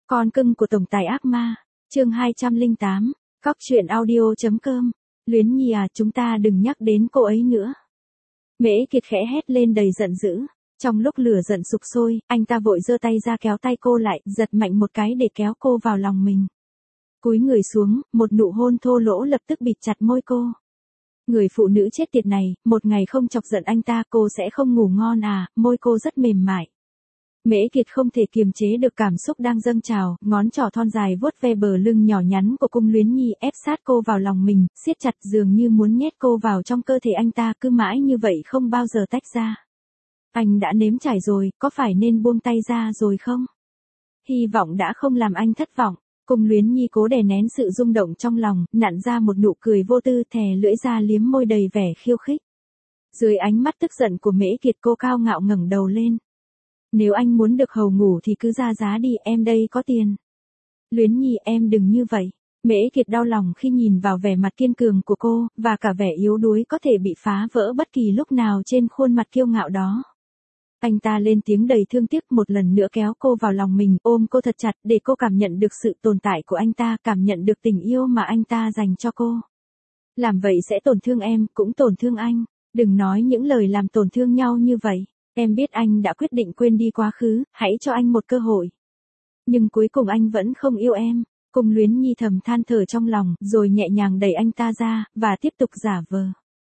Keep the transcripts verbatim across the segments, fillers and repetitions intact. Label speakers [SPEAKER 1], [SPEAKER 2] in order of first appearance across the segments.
[SPEAKER 1] Con cưng của tổng tài ác ma, chương hai trăm lẻ tám, cóc truyện audio.com. Luyến Nhi à, chúng ta đừng nhắc đến cô ấy nữa. Mễ Kiệt khẽ hét lên đầy giận dữ. Trong lúc lửa giận sục sôi, anh ta vội giơ tay ra kéo tay cô lại, giật mạnh một cái để kéo cô vào lòng mình. Cúi người xuống, một nụ hôn thô lỗ lập tức bịt chặt môi cô. Người phụ nữ chết tiệt này, một ngày không chọc giận anh ta cô sẽ không ngủ ngon à, môi cô rất mềm mại. Mễ Kiệt không thể kiềm chế được cảm xúc đang dâng trào, ngón trỏ thon dài vuốt ve bờ lưng nhỏ nhắn của Cung Luyến Nhi, ép sát cô vào lòng mình, siết chặt dường như muốn nhét cô vào trong cơ thể anh ta, cứ mãi như vậy không bao giờ tách ra. Anh đã nếm trải rồi, có phải nên buông tay ra rồi không? Hy vọng đã không làm anh thất vọng. Cung Luyến Nhi cố đè nén sự rung động trong lòng, nặn ra một nụ cười vô tư, thè lưỡi ra liếm môi đầy vẻ khiêu khích. Dưới ánh mắt tức giận của Mễ Kiệt, cô cao ngạo ngẩng đầu lên. Nếu anh muốn được hầu ngủ thì cứ ra giá đi, em đây có tiền. Luyến Nhi, em đừng như vậy. Mễ Kiệt đau lòng khi nhìn vào vẻ mặt kiên cường của cô, và cả vẻ yếu đuối có thể bị phá vỡ bất kỳ lúc nào trên khuôn mặt kiêu ngạo đó. Anh ta lên tiếng đầy thương tiếc, một lần nữa kéo cô vào lòng mình, ôm cô thật chặt để cô cảm nhận được sự tồn tại của anh ta, cảm nhận được tình yêu mà anh ta dành cho cô. Làm vậy sẽ tổn thương em, cũng tổn thương anh. Đừng nói những lời làm tổn thương nhau như vậy. Em biết anh đã quyết định quên đi quá khứ, hãy cho anh một cơ hội. Nhưng cuối cùng anh vẫn không yêu em. Cung Luyến Nhi thầm than thở trong lòng, rồi nhẹ nhàng đẩy anh ta ra, và tiếp tục giả vờ.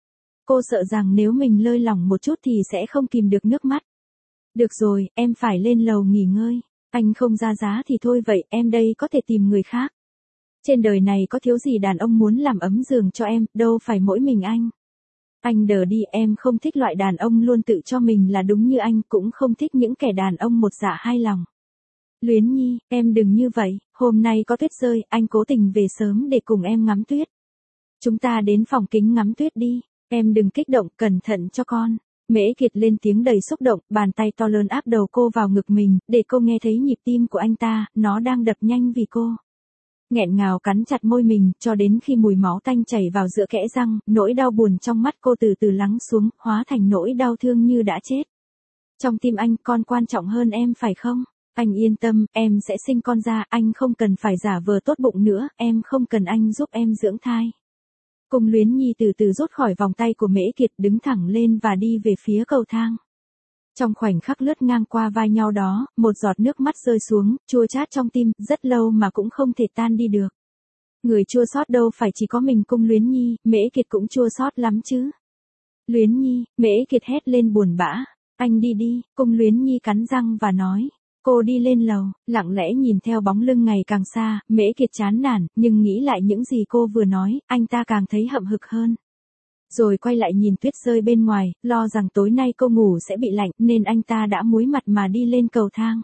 [SPEAKER 1] Cô sợ rằng nếu mình lơi lỏng một chút thì sẽ không kìm được nước mắt. Được rồi, em phải lên lầu nghỉ ngơi. Anh không ra giá thì thôi vậy, em đây có thể tìm người khác. Trên đời này có thiếu gì đàn ông muốn làm ấm giường cho em, đâu phải mỗi mình anh. Anh đờ đi, em không thích loại đàn ông luôn tự cho mình là đúng như anh, cũng không thích những kẻ đàn ông một dạ hai lòng. Luyến Nhi, em đừng như vậy, hôm nay có tuyết rơi, anh cố tình về sớm để cùng em ngắm tuyết. Chúng ta đến phòng kính ngắm tuyết đi, em đừng kích động, cẩn thận cho con. Mễ Kiệt lên tiếng đầy xúc động, bàn tay to lớn áp đầu cô vào ngực mình, để cô nghe thấy nhịp tim của anh ta, nó đang đập nhanh vì cô. Nghẹn ngào cắn chặt môi mình, cho đến khi mùi máu tanh chảy vào giữa kẽ răng, nỗi đau buồn trong mắt cô từ từ lắng xuống, hóa thành nỗi đau thương như đã chết. Trong tim anh, con quan trọng hơn em phải không? Anh yên tâm, em sẽ sinh con ra, anh không cần phải giả vờ tốt bụng nữa, em không cần anh giúp em dưỡng thai. Cung Luyến Nhi từ từ rút khỏi vòng tay của Mễ Kiệt, đứng thẳng lên và đi về phía cầu thang. Trong khoảnh khắc lướt ngang qua vai nhau đó, một giọt nước mắt rơi xuống, chua chát trong tim, rất lâu mà cũng không thể tan đi được. Người chua xót đâu phải chỉ có mình Cung Luyến Nhi, Mễ Kiệt cũng chua xót lắm chứ. Luyến Nhi, Mễ Kiệt hét lên buồn bã. Anh đi đi, Cung Luyến Nhi cắn răng và nói. Cô đi lên lầu, lặng lẽ nhìn theo bóng lưng ngày càng xa, Mễ Kiệt chán nản, nhưng nghĩ lại những gì cô vừa nói, anh ta càng thấy hậm hực hơn. Rồi quay lại nhìn tuyết rơi bên ngoài, lo rằng tối nay cô ngủ sẽ bị lạnh, nên anh ta đã muối mặt mà đi lên cầu thang.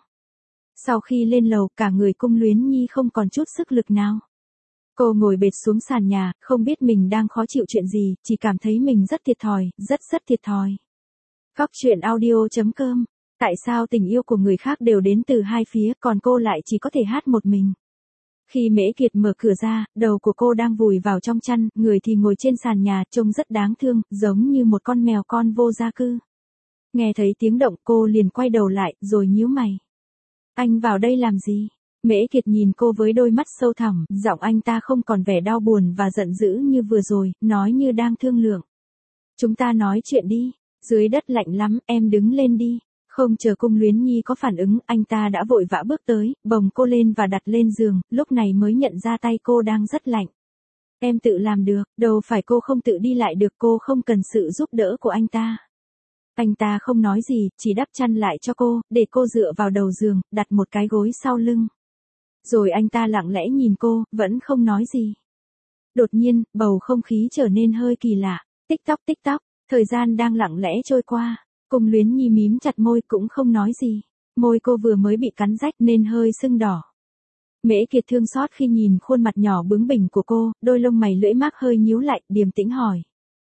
[SPEAKER 1] Sau khi lên lầu, cả người Cung Luyến Nhi không còn chút sức lực nào. Cô ngồi bệt xuống sàn nhà, không biết mình đang khó chịu chuyện gì, chỉ cảm thấy mình rất thiệt thòi, rất rất thiệt thòi. Cóc truyện audio.com. Tại sao tình yêu của người khác đều đến từ hai phía, còn cô lại chỉ có thể hát một mình? Khi Mễ Kiệt mở cửa ra, đầu của cô đang vùi vào trong chăn, người thì ngồi trên sàn nhà, trông rất đáng thương, giống như một con mèo con vô gia cư. Nghe thấy tiếng động, cô liền quay đầu lại, rồi nhíu mày. Anh vào đây làm gì? Mễ Kiệt nhìn cô với đôi mắt sâu thẳm, giọng anh ta không còn vẻ đau buồn và giận dữ như vừa rồi, nói như đang thương lượng. Chúng ta nói chuyện đi, dưới đất lạnh lắm, em đứng lên đi. Không chờ Cung Luyến Nhi có phản ứng, anh ta đã vội vã bước tới, bồng cô lên và đặt lên giường, lúc này mới nhận ra tay cô đang rất lạnh. Em tự làm được, đâu phải cô không tự đi lại được, cô không cần sự giúp đỡ của anh ta. Anh ta không nói gì, chỉ đắp chăn lại cho cô, để cô dựa vào đầu giường, đặt một cái gối sau lưng. Rồi anh ta lặng lẽ nhìn cô, vẫn không nói gì. Đột nhiên, bầu không khí trở nên hơi kỳ lạ, tích tóc tích tóc, thời gian đang lặng lẽ trôi qua. Cung Luyến Nhi mím chặt môi cũng không nói gì. Môi cô vừa mới bị cắn rách nên hơi sưng đỏ. Mễ Kiệt thương xót khi nhìn khuôn mặt nhỏ bướng bỉnh của cô, đôi lông mày lưỡi mác hơi nhíu lại, điềm tĩnh hỏi.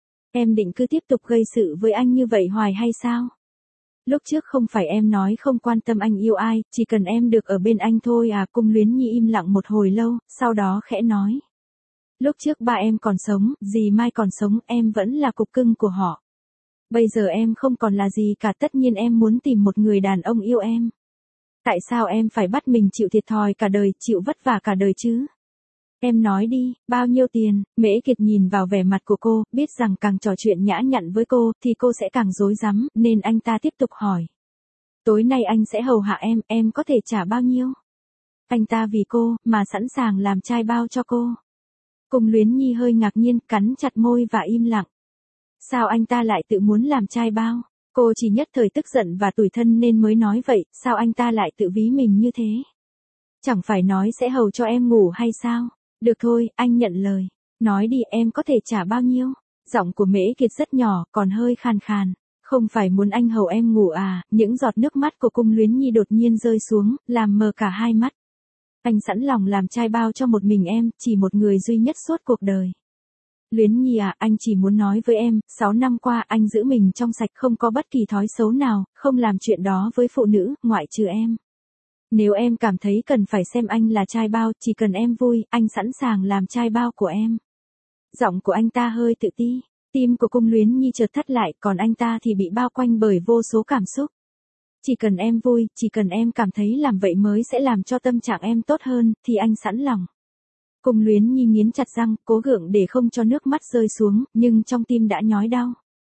[SPEAKER 1] Em định cứ tiếp tục gây sự với anh như vậy hoài hay sao? Lúc trước không phải em nói không quan tâm anh yêu ai, chỉ cần em được ở bên anh thôi à? Cung Luyến Nhi im lặng một hồi lâu, sau đó khẽ nói. Lúc trước ba em còn sống, dì Mai còn sống, em vẫn là cục cưng của họ. Bây giờ em không còn là gì cả, tất nhiên em muốn tìm một người đàn ông yêu em. Tại sao em phải bắt mình chịu thiệt thòi cả đời, chịu vất vả cả đời chứ? Em nói đi, bao nhiêu tiền? Mễ Kiệt nhìn vào vẻ mặt của cô, biết rằng càng trò chuyện nhã nhặn với cô, thì cô sẽ càng rối rắm, nên anh ta tiếp tục hỏi. Tối nay anh sẽ hầu hạ em, em có thể trả bao nhiêu? Anh ta vì cô, mà sẵn sàng làm trai bao cho cô. Cung Luyến Nhi hơi ngạc nhiên, cắn chặt môi và im lặng. Sao anh ta lại tự muốn làm trai bao? Cô chỉ nhất thời tức giận và tủi thân nên mới nói vậy, sao anh ta lại tự ví mình như thế? Chẳng phải nói sẽ hầu cho em ngủ hay sao? Được thôi, anh nhận lời. Nói đi, em có thể trả bao nhiêu? Giọng của Mễ Kiệt rất nhỏ, còn hơi khàn khàn. Không phải muốn anh hầu em ngủ à? Những giọt nước mắt của Cung Luyến Nhi đột nhiên rơi xuống, làm mờ cả hai mắt. Anh sẵn lòng làm trai bao cho một mình em, chỉ một người duy nhất suốt cuộc đời. Luyến Nhi à, anh chỉ muốn nói với em, sáu năm qua anh giữ mình trong sạch, không có bất kỳ thói xấu nào, không làm chuyện đó với phụ nữ, ngoại trừ em. Nếu em cảm thấy cần phải xem anh là trai bao, chỉ cần em vui, anh sẵn sàng làm trai bao của em. Giọng của anh ta hơi tự ti, tim của Cung Luyến Nhi chợt thắt lại, còn anh ta thì bị bao quanh bởi vô số cảm xúc. Chỉ cần em vui, chỉ cần em cảm thấy làm vậy mới sẽ làm cho tâm trạng em tốt hơn, thì anh sẵn lòng. Cung Luyến Nhi nghiến chặt răng, cố gượng để không cho nước mắt rơi xuống, nhưng trong tim đã nhói đau.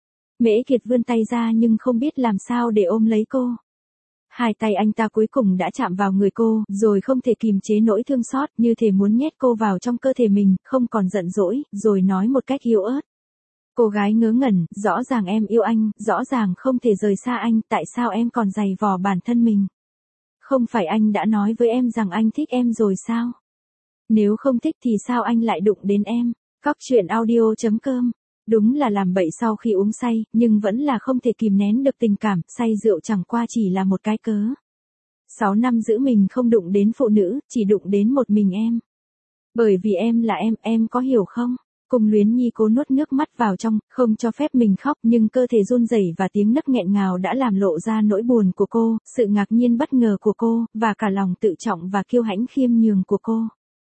[SPEAKER 1] Mễ Kiệt vươn tay ra nhưng không biết làm sao để ôm lấy cô. Hai tay anh ta cuối cùng đã chạm vào người cô, rồi không thể kìm chế nỗi thương xót, như thể muốn nhét cô vào trong cơ thể mình, không còn giận dỗi, rồi nói một cách yếu ớt. Cô gái ngớ ngẩn, rõ ràng em yêu anh, rõ ràng không thể rời xa anh, tại sao em còn giày vò bản thân mình? Không phải anh đã nói với em rằng anh thích em rồi sao? Nếu không thích thì sao anh lại đụng đến em? Cóc truyện audio chấm com. Đúng là làm bậy sau khi uống say, nhưng vẫn là không thể kìm nén được tình cảm, say rượu chẳng qua chỉ là một cái cớ. Sáu năm giữ mình không đụng đến phụ nữ, chỉ đụng đến một mình em. Bởi vì em là em, em có hiểu không? Cung Luyến Nhi cố nuốt nước mắt vào trong, không cho phép mình khóc, nhưng cơ thể run rẩy và tiếng nấc nghẹn ngào đã làm lộ ra nỗi buồn của cô, sự ngạc nhiên bất ngờ của cô, và cả lòng tự trọng và kiêu hãnh khiêm nhường của cô.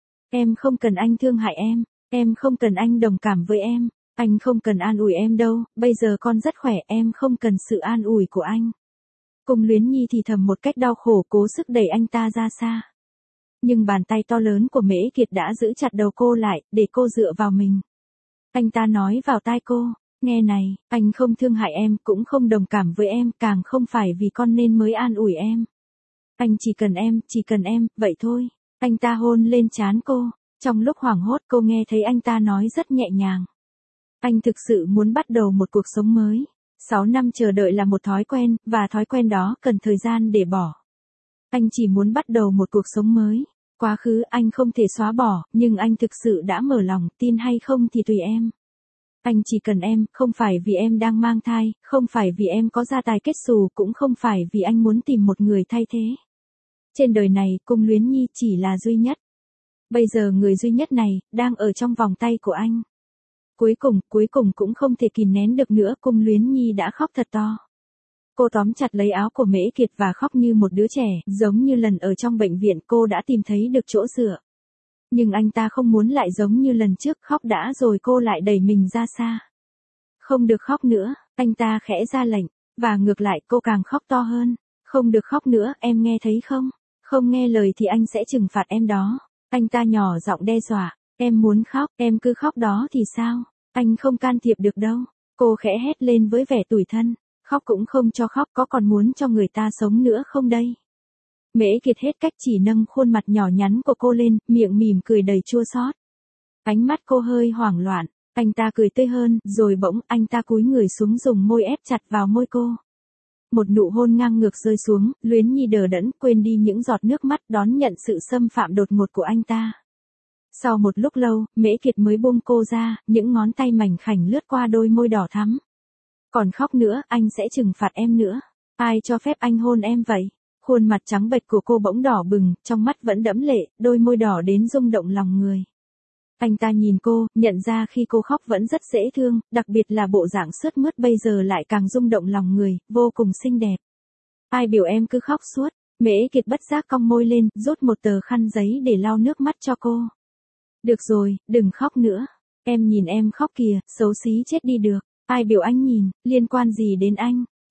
[SPEAKER 1] Em không cần anh thương hại em, em không cần anh đồng cảm với em, anh không cần an ủi em đâu, bây giờ con rất khỏe, em không cần sự an ủi của anh. Cung Luyến Nhi thì thầm một cách đau khổ, cố sức đẩy anh ta ra xa. Nhưng bàn tay to lớn của Mễ Kiệt đã giữ chặt đầu cô lại, để cô dựa vào mình. Anh ta nói vào tai cô, nghe này, anh không thương hại em, cũng không đồng cảm với em, càng không phải vì con nên mới an ủi em. Anh chỉ cần em, chỉ cần em, vậy thôi. Anh ta hôn lên trán cô, trong lúc hoảng hốt cô nghe thấy anh ta nói rất nhẹ nhàng. Anh thực sự muốn bắt đầu một cuộc sống mới. Sáu năm chờ đợi là một thói quen, và thói quen đó cần thời gian để bỏ. Anh chỉ muốn bắt đầu một cuộc sống mới. Quá khứ anh không thể xóa bỏ, nhưng anh thực sự đã mở lòng, tin hay không thì tùy em. Anh chỉ cần em, không phải vì em đang mang thai, không phải vì em có gia tài kết xù, cũng không phải vì anh muốn tìm một người thay thế. Trên đời này, Cung Luyến Nhi chỉ là duy nhất. Bây giờ người duy nhất này, đang ở trong vòng tay của anh. Cuối cùng, cuối cùng cũng không thể kìm nén được nữa, Cung Luyến Nhi đã khóc thật to. Cô tóm chặt lấy áo của Mễ Kiệt và khóc như một đứa trẻ, giống như lần ở trong bệnh viện cô đã tìm thấy được chỗ dựa. Nhưng anh ta không muốn lại giống như lần trước, khóc đã rồi cô lại đẩy mình ra xa. Không được khóc nữa, anh ta khẽ ra lệnh, và ngược lại cô càng khóc to hơn. Không được khóc nữa, em nghe thấy không? Không nghe lời thì anh sẽ trừng phạt em đó. Anh ta nhỏ giọng đe dọa, em muốn khóc, em cứ khóc đó thì sao? Anh không can thiệp được đâu. Cô khẽ hét lên với vẻ tủi thân. Khóc cũng không cho khóc, có còn muốn cho người ta sống nữa không đây? Mễ Kiệt hết cách chỉ nâng khuôn mặt nhỏ nhắn của cô lên, miệng mỉm cười đầy chua xót. Ánh mắt cô hơi hoảng loạn, anh ta cười tươi hơn, rồi bỗng anh ta cúi người xuống dùng môi ép chặt vào môi cô. Một nụ hôn ngang ngược rơi xuống, Luyến Nhi đờ đẫn, quên đi những giọt nước mắt, đón nhận sự xâm phạm đột ngột của anh ta. Sau một lúc lâu, Mễ Kiệt mới buông cô ra, những ngón tay mảnh khảnh lướt qua đôi môi đỏ thắm. Còn khóc nữa, anh sẽ trừng phạt em nữa. Ai cho phép anh hôn em vậy? Khuôn mặt trắng bệch của cô bỗng đỏ bừng, trong mắt vẫn đẫm lệ, đôi môi đỏ đến rung động lòng người. Anh ta nhìn cô, nhận ra khi cô khóc vẫn rất dễ thương, đặc biệt là bộ dạng sướt mướt bây giờ lại càng rung động lòng người, vô cùng xinh đẹp. Ai biểu em cứ khóc suốt? Mễ Kiệt bất giác cong môi lên, rút một tờ khăn giấy để lau nước mắt cho cô. Được rồi, đừng khóc nữa. Em nhìn em khóc kìa, xấu xí chết đi được. Ai biểu anh nhìn, liên quan gì đến anh?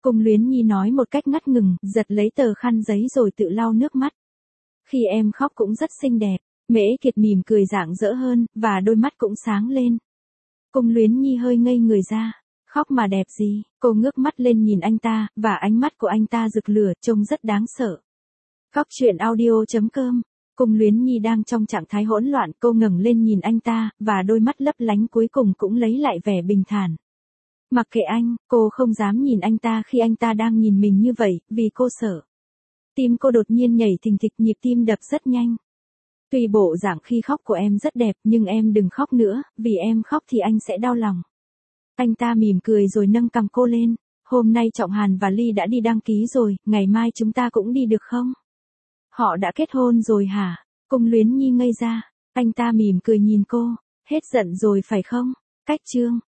[SPEAKER 1] Cung Luyến Nhi nói một cách ngắt ngừng, giật lấy tờ khăn giấy rồi tự lau nước mắt. Khi em khóc cũng rất xinh đẹp. Mễ Kiệt mỉm cười rạng rỡ hơn, và đôi mắt cũng sáng lên. Cung Luyến Nhi hơi ngây người ra. Khóc mà đẹp gì? Cô ngước mắt lên nhìn anh ta, và ánh mắt của anh ta rực lửa, trông rất đáng sợ. Cóc truyện audio chấm com. Cung Luyến Nhi đang trong trạng thái hỗn loạn, cô ngẩng lên nhìn anh ta, và đôi mắt lấp lánh cuối cùng cũng lấy lại vẻ bình thản. Mặc kệ anh, cô không dám nhìn anh ta khi anh ta đang nhìn mình như vậy, vì cô sợ. Tim cô đột nhiên nhảy thình thịch, nhịp tim đập rất nhanh. Tuy bộ dạng khi khóc của em rất đẹp, nhưng em đừng khóc nữa, vì em khóc thì anh sẽ đau lòng. Anh ta mỉm cười rồi nâng cằm cô lên. Hôm nay Trọng Hàn và Ly đã đi đăng ký rồi, ngày mai chúng ta cũng đi được không? Họ đã kết hôn rồi hả? Cung Luyến Nhi ngây ra. Anh ta mỉm cười nhìn cô. Hết giận rồi phải không? Cách chương.